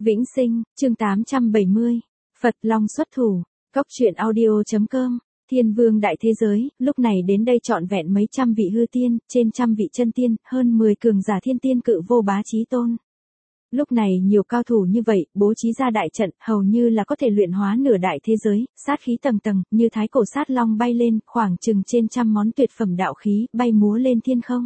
Vĩnh Sinh, chương 870. Phật Long xuất thủ. Cóc truyện audio.com. Thiên vương đại thế giới, lúc này đến đây trọn vẹn mấy trăm vị hư tiên, trên trăm vị chân tiên, hơn 10 cường giả thiên tiên cự vô bá chí tôn. Lúc này nhiều cao thủ như vậy, bố trí ra đại trận, hầu như là có thể luyện hóa nửa đại thế giới, sát khí tầng tầng, như thái cổ sát long bay lên, khoảng chừng trên trăm món tuyệt phẩm đạo khí, bay múa lên thiên không.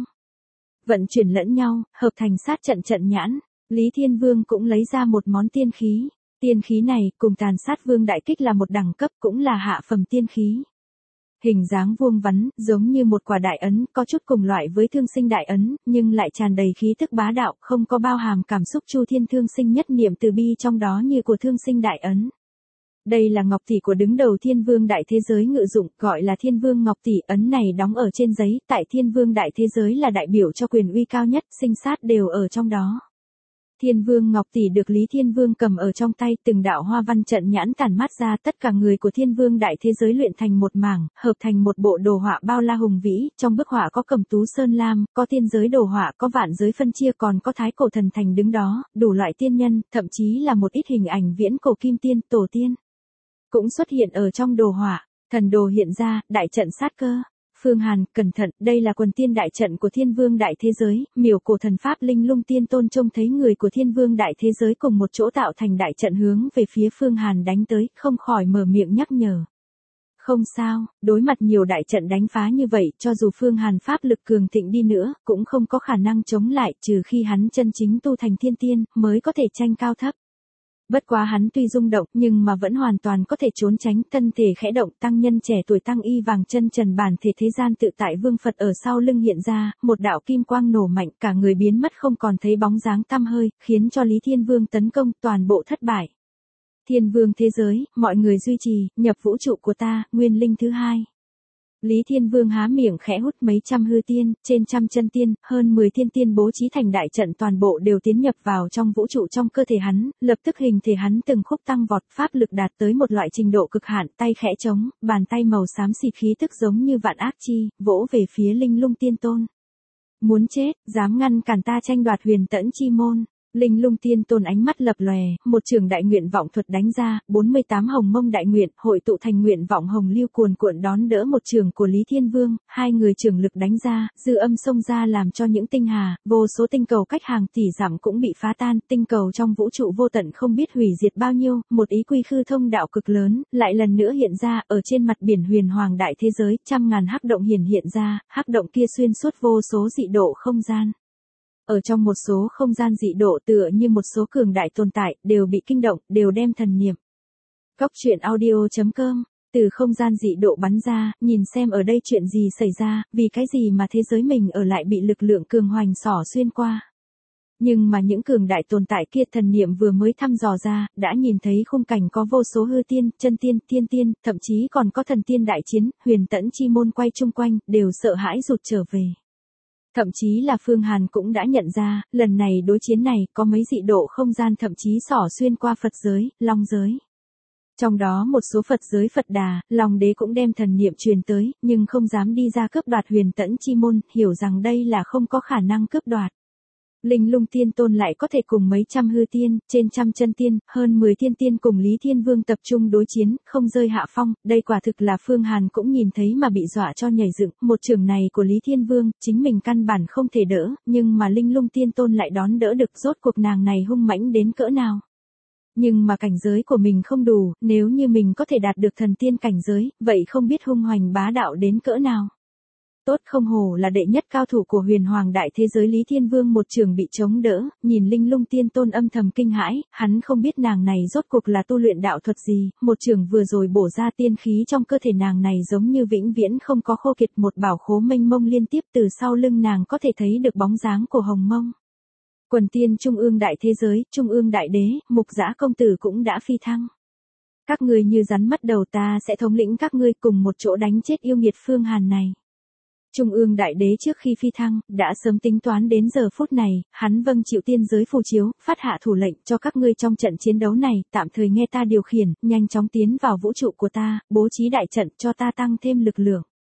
Vận chuyển lẫn nhau, hợp thành sát trận trận nhãn. Lý Thiên Vương cũng lấy ra một món tiên khí. Tiên khí này cùng Tàn Sát Vương đại kích là một đẳng cấp, cũng là hạ phẩm tiên khí. Hình dáng vuông vắn, giống như một quả đại ấn, có chút cùng loại với Thương Sinh đại ấn, nhưng lại tràn đầy khí tức bá đạo, không có bao hàm cảm xúc Chu Thiên Thương Sinh nhất niệm từ bi trong đó như của Thương Sinh đại ấn. Đây là ngọc tỷ của đứng đầu Thiên Vương đại thế giới ngự dụng, gọi là Thiên Vương ngọc tỷ, ấn này đóng ở trên giấy, tại Thiên Vương đại thế giới là đại biểu cho quyền uy cao nhất, sinh sát đều ở trong đó. Thiên Vương ngọc tỷ được Lý Thiên Vương cầm ở trong tay, từng đạo hoa văn trận nhãn tản mát ra, tất cả người của Thiên Vương đại thế giới luyện thành một mảng, hợp thành một bộ đồ họa bao la hùng vĩ, trong bức họa có Cẩm Tú Sơn Lam, có tiên giới đồ họa, có vạn giới phân chia, còn có thái cổ thần thành đứng đó, đủ loại tiên nhân, thậm chí là một ít hình ảnh viễn cổ kim tiên, tổ tiên cũng xuất hiện ở trong đồ họa. Thần đồ hiện ra, đại trận sát cơ. Phương Hàn, cẩn thận, đây là quần tiên đại trận của Thiên Vương đại thế giới, miểu cổ thần pháp Linh Lung Tiên Tôn trông thấy người của Thiên Vương đại thế giới cùng một chỗ tạo thành đại trận hướng về phía Phương Hàn đánh tới, không khỏi mở miệng nhắc nhở. Không sao, đối mặt nhiều đại trận đánh phá như vậy, cho dù Phương Hàn pháp lực cường thịnh đi nữa, cũng không có khả năng chống lại, trừ khi hắn chân chính tu thành thiên tiên, mới có thể tranh cao thấp. Bất quá hắn tuy rung động nhưng mà vẫn hoàn toàn có thể trốn tránh, thân thể khẽ động, tăng nhân trẻ tuổi tăng y vàng chân trần bản thể thế gian tự tại vương Phật ở sau lưng hiện ra, một đạo kim quang nổ mạnh, cả người biến mất không còn thấy bóng dáng tăm hơi, khiến cho Lý Thiên Vương tấn công toàn bộ thất bại. Thiên Vương thế giới, mọi người duy trì, nhập vũ trụ của ta, nguyên linh thứ hai. Lý Thiên Vương há miệng khẽ hút mấy trăm hư tiên, trên trăm chân tiên, hơn 10 thiên tiên bố trí thành đại trận toàn bộ đều tiến nhập vào trong vũ trụ trong cơ thể hắn, lập tức hình thể hắn từng khúc tăng vọt, pháp lực đạt tới một loại trình độ cực hạn, tay khẽ trống, bàn tay màu xám xịt khí tức giống như vạn ác chi, vỗ về phía Linh Lung Tiên Tôn. Muốn chết, dám ngăn cản ta tranh đoạt Huyền Tẫn chi môn. Linh Lung Tiên Tôn ánh mắt lập lòe, một trường đại nguyện vọng thuật đánh ra, 48 hồng mông đại nguyện, hội tụ thành nguyện vọng hồng lưu cuồn cuộn đón đỡ một trường của Lý Thiên Vương, hai người trường lực đánh ra, dư âm xông ra làm cho những tinh hà, vô số tinh cầu cách hàng tỷ dặm cũng bị phá tan, tinh cầu trong vũ trụ vô tận không biết hủy diệt bao nhiêu, một ý quy khư thông đạo cực lớn, lại lần nữa hiện ra, ở trên mặt biển huyền hoàng đại thế giới, trăm ngàn hắc động hiện ra, hắc động kia xuyên suốt vô số dị độ không gian. Ở trong một số không gian dị độ tựa như một số cường đại tồn tại, đều bị kinh động, đều đem thần niệm. Cóc truyện audio.com. Từ không gian dị độ bắn ra, nhìn xem ở đây chuyện gì xảy ra, vì cái gì mà thế giới mình ở lại bị lực lượng cường hoành xỏ xuyên qua. Nhưng mà những cường đại tồn tại kia thần niệm vừa mới thăm dò ra, đã nhìn thấy khung cảnh có vô số hư tiên, chân tiên, thiên tiên, thậm chí còn có thần tiên đại chiến, Huyền Tẫn chi môn quay chung quanh, đều sợ hãi rụt trở về. Thậm chí là Phương Hàn cũng đã nhận ra, lần này đối chiến này có mấy dị độ không gian thậm chí xỏ xuyên qua Phật giới, Long giới. Trong đó một số Phật giới Phật Đà, Long Đế cũng đem thần niệm truyền tới, nhưng không dám đi ra cướp đoạt Huyền Tẫn chi môn, hiểu rằng đây là không có khả năng cướp đoạt. Linh Lung Tiên Tôn lại có thể cùng mấy trăm hư tiên, trên trăm chân tiên, hơn 10 thiên tiên cùng Lý Thiên Vương tập trung đối chiến, không rơi hạ phong, đây quả thực là Phương Hàn cũng nhìn thấy mà bị dọa cho nhảy dựng, một trường này của Lý Thiên Vương, chính mình căn bản không thể đỡ, nhưng mà Linh Lung Tiên Tôn lại đón đỡ được, rốt cuộc nàng này hung mãnh đến cỡ nào. Nhưng mà cảnh giới của mình không đủ, nếu như mình có thể đạt được thần tiên cảnh giới, vậy không biết hung hoành bá đạo đến cỡ nào. Tốt không hổ là đệ nhất cao thủ của huyền hoàng đại thế giới Lý Thiên Vương một trường bị chống đỡ, nhìn Linh Lung Tiên Tôn âm thầm kinh hãi, hắn không biết nàng này rốt cuộc là tu luyện đạo thuật gì, một trường vừa rồi bổ ra tiên khí trong cơ thể nàng này giống như vĩnh viễn không có khô kiệt, một bảo khố mênh mông liên tiếp, từ sau lưng nàng có thể thấy được bóng dáng của hồng mông. Quần tiên trung ương đại thế giới, trung ương đại đế, Mục Dã công tử cũng đã phi thăng. Các ngươi như rắn mất đầu, ta sẽ thống lĩnh các ngươi cùng một chỗ đánh chết yêu nghiệt Phương Hàn này. Trung ương đại đế trước khi phi thăng, đã sớm tính toán đến giờ phút này, hắn vâng chịu tiên giới phù chiếu, phát hạ thủ lệnh cho các ngươi trong trận chiến đấu này, tạm thời nghe ta điều khiển, nhanh chóng tiến vào vũ trụ của ta, bố trí đại trận cho ta tăng thêm lực lượng.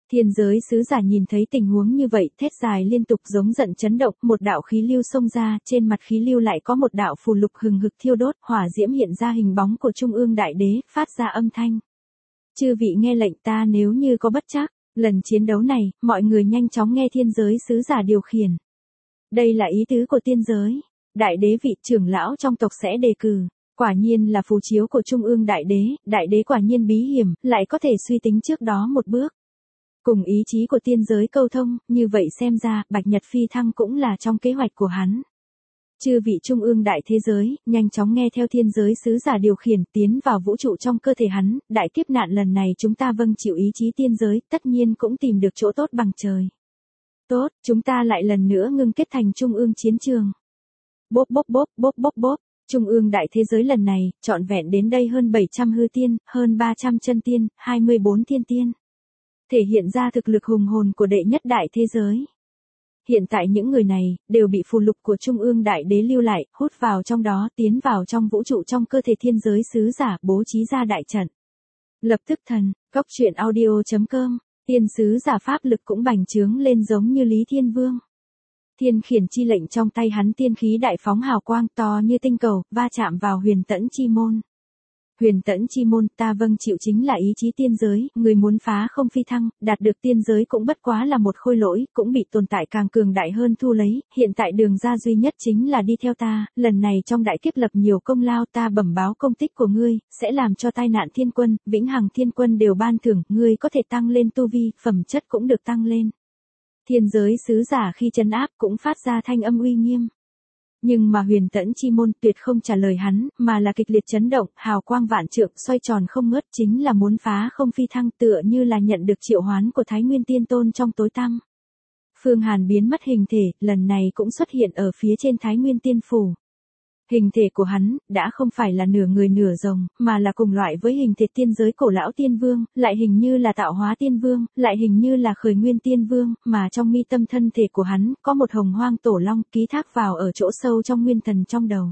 Thiên giới sứ giả nhìn thấy tình huống như vậy, thét dài liên tục giống giận chấn động, một đạo khí lưu xông ra, trên mặt khí lưu lại có một đạo phù lục hừng hực thiêu đốt, hỏa diễm hiện ra hình bóng của Trung ương Đại Đế, phát ra âm thanh. Chư vị nghe lệnh ta, nếu như có bất trắc, lần chiến đấu này, mọi người nhanh chóng nghe thiên giới sứ giả điều khiển. Đây là ý tứ của tiên giới. Đại đế vị trưởng lão trong tộc sẽ đề cử. Quả nhiên là phù chiếu của Trung ương Đại đế quả nhiên bí hiểm, lại có thể suy tính trước đó một bước. Cùng ý chí của tiên giới câu thông, như vậy xem ra, Bạch Nhật phi thăng cũng là trong kế hoạch của hắn. Chư vị Trung ương đại thế giới, nhanh chóng nghe theo thiên giới sứ giả điều khiển, tiến vào vũ trụ trong cơ thể hắn, đại kiếp nạn lần này chúng ta vâng chịu ý chí tiên giới, tất nhiên cũng tìm được chỗ tốt bằng trời. Tốt, chúng ta lại lần nữa ngưng kết thành Trung ương chiến trường. Bốp bốp bốp bốp bốp bốp. Trung ương đại thế giới lần này, trọn vẹn đến đây hơn 700 hư tiên, hơn 300 chân tiên, 24 thiên tiên. Thể hiện ra thực lực hùng hồn của đệ nhất đại thế giới. Hiện tại những người này, đều bị phù lục của Trung ương Đại Đế lưu lại, hút vào trong đó, tiến vào trong vũ trụ trong cơ thể thiên giới sứ giả, bố trí ra đại trận. Lập tức thần, cóc truyện audio.com, tiên sứ giả pháp lực cũng bành trướng lên giống như Lý Thiên Vương. Thiên khiển chi lệnh trong tay hắn tiên khí đại phóng hào quang to như tinh cầu, va chạm vào huyền tẫn chi môn. Huyền tẫn chi môn, ta vâng chịu chính là ý chí tiên giới, người muốn phá không phi thăng, đạt được tiên giới cũng bất quá là một khôi lỗi, cũng bị tồn tại càng cường đại hơn thu lấy, hiện tại đường ra duy nhất chính là đi theo ta, lần này trong đại kiếp lập nhiều công lao, ta bẩm báo công tích của ngươi, sẽ làm cho tai nạn thiên quân, vĩnh hằng thiên quân đều ban thưởng, ngươi có thể tăng lên tu vi, phẩm chất cũng được tăng lên. Thiên giới sứ giả khi trấn áp cũng phát ra thanh âm uy nghiêm. Nhưng mà huyền tẫn chi môn tuyệt không trả lời hắn, mà là kịch liệt chấn động, hào quang vạn trượng xoay tròn không ngớt, chính là muốn phá không phi thăng, tựa như là nhận được triệu hoán của Thái Nguyên Tiên Tôn trong tối tăm. Phương Hàn biến mất hình thể, lần này cũng xuất hiện ở phía trên Thái Nguyên Tiên Phủ. Hình thể của hắn, đã không phải là nửa người nửa rồng, mà là cùng loại với hình thể tiên giới cổ lão tiên vương, lại hình như là tạo hóa tiên vương, lại hình như là khởi nguyên tiên vương, mà trong mi tâm thân thể của hắn, có một hồng hoang tổ long ký thác vào ở chỗ sâu trong nguyên thần trong đầu.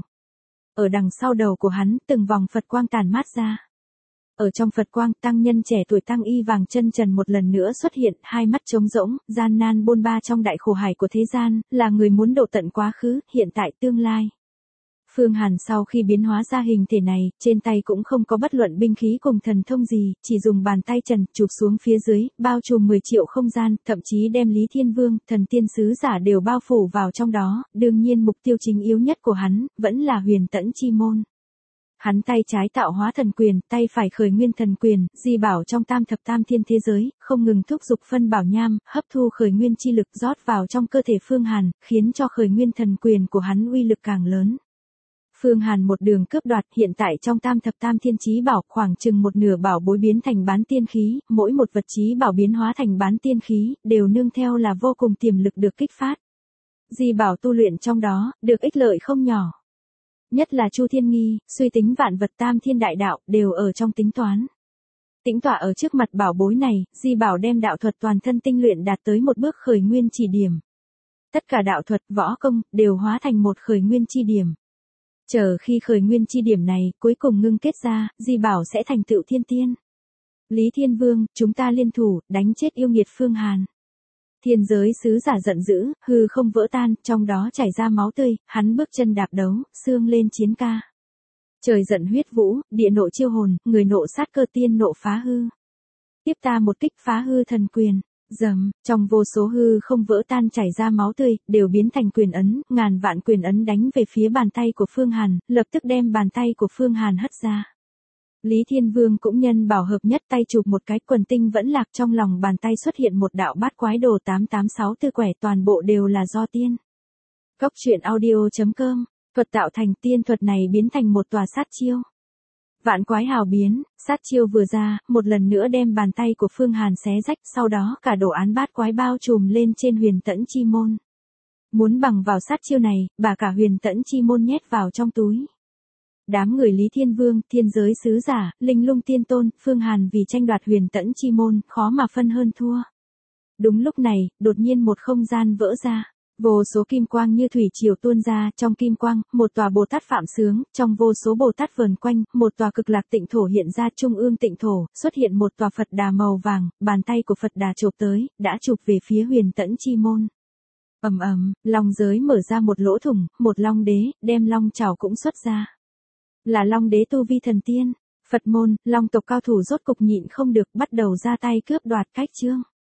Ở đằng sau đầu của hắn, từng vòng Phật quang tàn mát ra. Ở trong Phật quang, tăng nhân trẻ tuổi Tăng Y Vàng Chân Trần một lần nữa xuất hiện, hai mắt trống rỗng, gian nan bôn ba trong đại khổ hải của thế gian, là người muốn độ tận quá khứ, hiện tại tương lai. Phương Hàn sau khi biến hóa ra hình thể này, trên tay cũng không có bất luận binh khí cùng thần thông gì, chỉ dùng bàn tay trần, chụp xuống phía dưới, bao trùm 10 triệu không gian, thậm chí đem Lý Thiên Vương, thần tiên sứ giả đều bao phủ vào trong đó, đương nhiên mục tiêu chính yếu nhất của hắn, vẫn là huyền tẫn chi môn. Hắn tay trái tạo hóa thần quyền, tay phải khởi nguyên thần quyền, di bảo trong tam thập tam thiên thế giới, không ngừng thúc giục phân bảo nham, hấp thu khởi nguyên chi lực rót vào trong cơ thể Phương Hàn, khiến cho khởi nguyên thần quyền của hắn uy lực càng lớn. Phương Hàn một đường cướp đoạt, hiện tại trong tam thập tam thiên chí bảo, khoảng chừng một nửa bảo bối biến thành bán tiên khí, mỗi một vật chí bảo biến hóa thành bán tiên khí, đều nương theo là vô cùng tiềm lực được kích phát. Di bảo tu luyện trong đó, được ích lợi không nhỏ. Nhất là Chu Thiên Nghi, suy tính vạn vật tam thiên đại đạo, đều ở trong tính toán. Tĩnh tọa ở trước mặt bảo bối này, Di bảo đem đạo thuật toàn thân tinh luyện đạt tới một bước khởi nguyên chỉ điểm. Tất cả đạo thuật, võ công, đều hóa thành một khởi nguyên chi điểm. Chờ khi khởi nguyên chi điểm này, cuối cùng ngưng kết ra, Di bảo sẽ thành tựu thiên tiên. Lý Thiên Vương, chúng ta liên thủ, đánh chết yêu nghiệt Phương Hàn. Thiên giới sứ giả giận dữ, hư không vỡ tan, trong đó chảy ra máu tươi, hắn bước chân đạp đấu, xương lên chiến ca. Trời giận huyết vũ, địa nộ chiêu hồn, người nộ sát cơ, tiên nộ phá hư. Tiếp ta một kích phá hư thần quyền. Dầm, trong vô số hư không vỡ tan chảy ra máu tươi, đều biến thành quyền ấn, ngàn vạn quyền ấn đánh về phía bàn tay của Phương Hàn, lập tức đem bàn tay của Phương Hàn hất ra. Lý Thiên Vương cũng nhân bảo hợp nhất tay chụp một cái, quần tinh vẫn lạc, trong lòng bàn tay xuất hiện một đạo bát quái đồ 886 tư quẻ, toàn bộ đều là do tiên. Cóc truyện audio.com, thuật tạo thành tiên thuật này biến thành một tòa sát chiêu. Vạn quái hào biến, sát chiêu vừa ra, một lần nữa đem bàn tay của Phương Hàn xé rách, sau đó cả đồ án bát quái bao trùm lên trên huyền tẫn chi môn. Muốn bằng vào sát chiêu này, bà cả huyền tẫn chi môn nhét vào trong túi. Đám người Lý Thiên Vương, thiên giới sứ giả, linh lung tiên tôn, Phương Hàn vì tranh đoạt huyền tẫn chi môn, khó mà phân hơn thua. Đúng lúc này, đột nhiên một không gian vỡ ra. Vô số kim quang như thủy triều tuôn ra, trong kim quang, một tòa Bồ Tát Phạm Sướng, trong vô số Bồ Tát vờn quanh, một tòa Cực Lạc Tịnh Thổ hiện ra, trung ương tịnh thổ, xuất hiện một tòa Phật Đà màu vàng, bàn tay của Phật Đà chộp tới, đã chụp về phía Huyền Tẫn Chi môn. Ầm ầm, long giới mở ra một lỗ thủng, một long đế, đem long chảo cũng xuất ra. Là long đế tu vi thần tiên. Phật môn, long tộc cao thủ rốt cục nhịn không được, bắt đầu ra tay cướp đoạt cách chương.